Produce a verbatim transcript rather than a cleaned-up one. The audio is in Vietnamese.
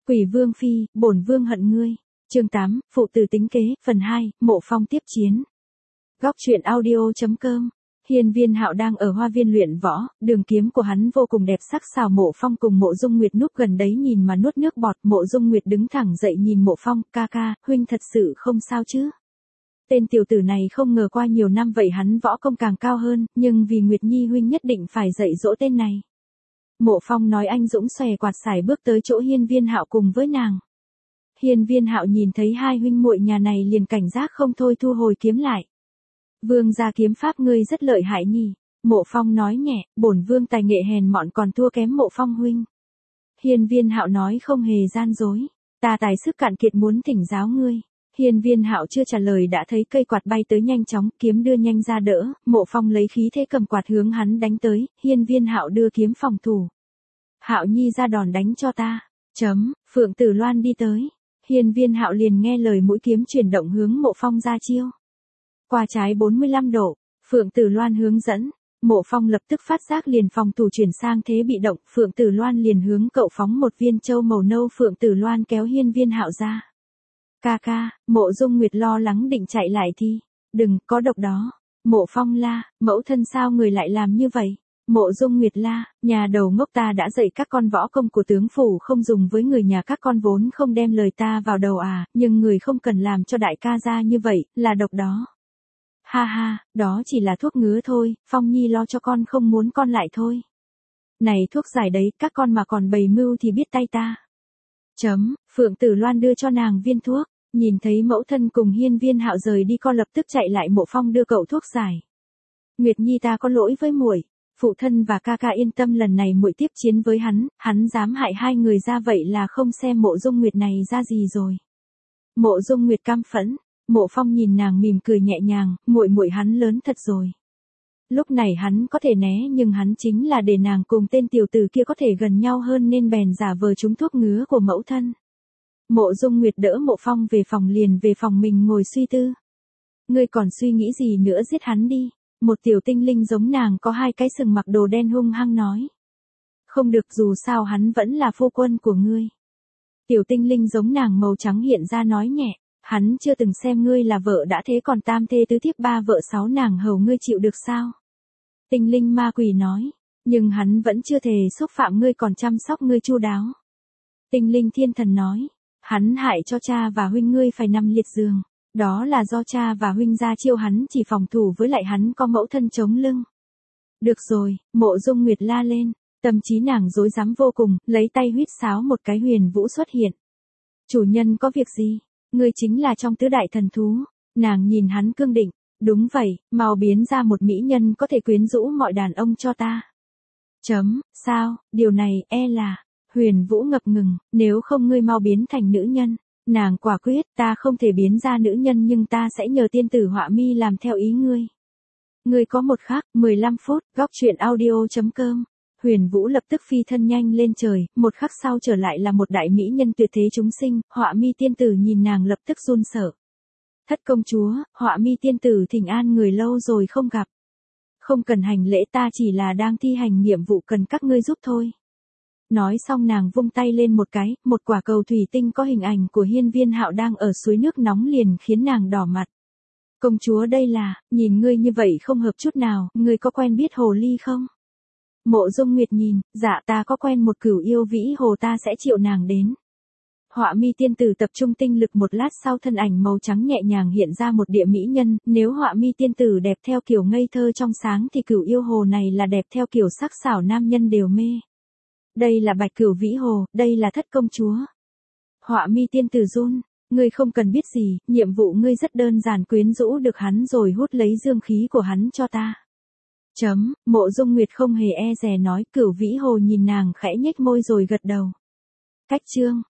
Quỷ vương phi, bổn vương hận ngươi. Chương tám, phụ tử tính kế, phần hai, Mộ Phong tiếp chiến. Góc truyện audio chấm com. Hiên Viên Hạo đang ở hoa viên luyện võ, đường kiếm của hắn vô cùng đẹp sắc sảo. Mộ Phong cùng Mộ Dung Nguyệt núp gần đấy nhìn mà nuốt nước bọt. Mộ Dung Nguyệt đứng thẳng dậy nhìn Mộ Phong, ca ca, huynh thật sự không sao chứ? Tên tiểu tử này không ngờ qua nhiều năm vậy hắn võ công càng cao hơn, nhưng vì Nguyệt Nhi huynh nhất định phải dạy dỗ tên này. Mộ Phong nói anh dũng xòe quạt sải bước tới chỗ Hiên Viên Hạo cùng với nàng. Hiên Viên Hạo nhìn thấy hai huynh muội nhà này liền cảnh giác không thôi thu hồi kiếm lại. Vương gia kiếm pháp ngươi rất lợi hại nhỉ? Mộ Phong nói nhẹ, bổn vương tài nghệ hèn mọn còn thua kém Mộ Phong huynh. Hiên Viên Hạo nói không hề gian dối, ta tài sức cạn kiệt muốn thỉnh giáo ngươi. Hiên Viên Hạo chưa trả lời đã thấy cây quạt bay tới nhanh chóng, kiếm đưa nhanh ra đỡ, Mộ Phong lấy khí thế cầm quạt hướng hắn đánh tới, Hiên Viên Hạo đưa kiếm phòng thủ. Hạo nhi ra đòn đánh cho ta. Chấm, Phượng Tử Loan đi tới. Hiên Viên Hạo liền nghe lời mũi kiếm chuyển động hướng Mộ Phong ra chiêu. Qua trái bốn mươi lăm độ, Phượng Tử Loan hướng dẫn, Mộ Phong lập tức phát giác liền phòng thủ chuyển sang thế bị động, Phượng Tử Loan liền hướng cậu phóng một viên châu màu nâu. Phượng Tử Loan kéo Hiên Viên Hạo ra. Ca ca, Mộ Dung Nguyệt lo lắng định chạy lại thì, đừng, có độc đó. Mộ Phong la, mẫu thân sao người lại làm như vậy? Mộ Dung Nguyệt la, nhà đầu ngốc ta đã dạy các con võ công của tướng phủ không dùng với người nhà các con vốn không đem lời ta vào đầu à, nhưng người không cần làm cho đại ca ra như vậy, là độc đó. Ha ha, đó chỉ là thuốc ngứa thôi, Phong Nhi lo cho con không muốn con lại thôi. Này thuốc giải đấy, các con mà còn bày mưu thì biết tay ta. Chấm, Phượng Tử Loan đưa cho nàng viên thuốc, nhìn thấy mẫu thân cùng Hiên Viên Hạo rời đi con lập tức chạy lại. Mộ Phong đưa cậu thuốc giải. Nguyệt Nhi ta có lỗi với muội, phụ thân và ca ca yên tâm lần này muội tiếp chiến với hắn, hắn dám hại hai người ra vậy là không xem Mộ Dung Nguyệt này ra gì rồi. Mộ Dung Nguyệt căm phẫn, Mộ Phong nhìn nàng mỉm cười nhẹ nhàng, muội muội hắn lớn thật rồi. Lúc này hắn có thể né nhưng hắn chính là để nàng cùng tên tiểu tử kia có thể gần nhau hơn nên bèn giả vờ trúng thuốc ngứa của mẫu thân. Mộ Dung Nguyệt đỡ Mộ Phong về phòng liền về phòng mình ngồi suy tư. Ngươi còn suy nghĩ gì nữa, giết hắn đi. Một tiểu tinh linh giống nàng có hai cái sừng mặc đồ đen hung hăng nói. Không được, dù sao hắn vẫn là phu quân của ngươi. Tiểu tinh linh giống nàng màu trắng hiện ra nói nhẹ. Hắn chưa từng xem ngươi là vợ đã thế còn tam thê tứ thiếp ba vợ sáu nàng hầu ngươi chịu được sao? Tinh linh ma quỷ nói. Nhưng hắn vẫn chưa thề xúc phạm ngươi còn chăm sóc ngươi chu đáo. Tinh linh thiên thần nói. Hắn hại cho cha và huynh ngươi phải nằm liệt giường. Đó là do cha và huynh ra chiêu hắn chỉ phòng thủ với lại hắn có mẫu thân chống lưng. Được rồi, Mộ Dung Nguyệt la lên. Tâm trí nàng rối rắm vô cùng, lấy tay huýt sáo một cái huyền vũ xuất hiện. Chủ nhân có việc gì? Ngươi chính là trong tứ đại thần thú. Nàng nhìn hắn cương định. Đúng vậy, mau biến ra một mỹ nhân có thể quyến rũ mọi đàn ông cho ta. Chấm, sao, điều này e là. Huyền Vũ ngập ngừng, nếu không ngươi mau biến thành nữ nhân. Nàng quả quyết, ta không thể biến ra nữ nhân nhưng ta sẽ nhờ tiên tử Họa Mi làm theo ý ngươi. Ngươi có một khắc, mười lăm phút, góc truyện audio chấm com. Huyền Vũ lập tức phi thân nhanh lên trời, một khắc sau trở lại là một đại mỹ nhân tuyệt thế chúng sinh. Họa Mi tiên tử nhìn nàng lập tức run sợ. Thất công chúa, Họa Mi tiên tử thỉnh an người lâu rồi không gặp. Không cần hành lễ, ta chỉ là đang thi hành nhiệm vụ cần các ngươi giúp thôi. Nói xong nàng vung tay lên một cái, một quả cầu thủy tinh có hình ảnh của Hiên Viên Hạo đang ở suối nước nóng liền khiến nàng đỏ mặt. Công chúa đây là, nhìn ngươi như vậy không hợp chút nào, ngươi có quen biết hồ ly không? Mộ Dung Nguyệt nhìn, dạ ta có quen một cửu yêu vĩ hồ, ta sẽ triệu nàng đến. Họa Mi tiên tử tập trung tinh lực một lát sau thân ảnh màu trắng nhẹ nhàng hiện ra một địa mỹ nhân, nếu Họa Mi tiên tử đẹp theo kiểu ngây thơ trong sáng thì cửu yêu hồ này là đẹp theo kiểu sắc sảo nam nhân đều mê. Đây là Bạch Cửu Vĩ Hồ, đây là Thất công chúa. Họa Mi tiên tử run, ngươi không cần biết gì, nhiệm vụ ngươi rất đơn giản, quyến rũ được hắn rồi hút lấy dương khí của hắn cho ta. Chấm, Mộ Dung Nguyệt không hề e dè nói. Cửu Vĩ Hồ nhìn nàng khẽ nhếch môi rồi gật đầu. Cách chương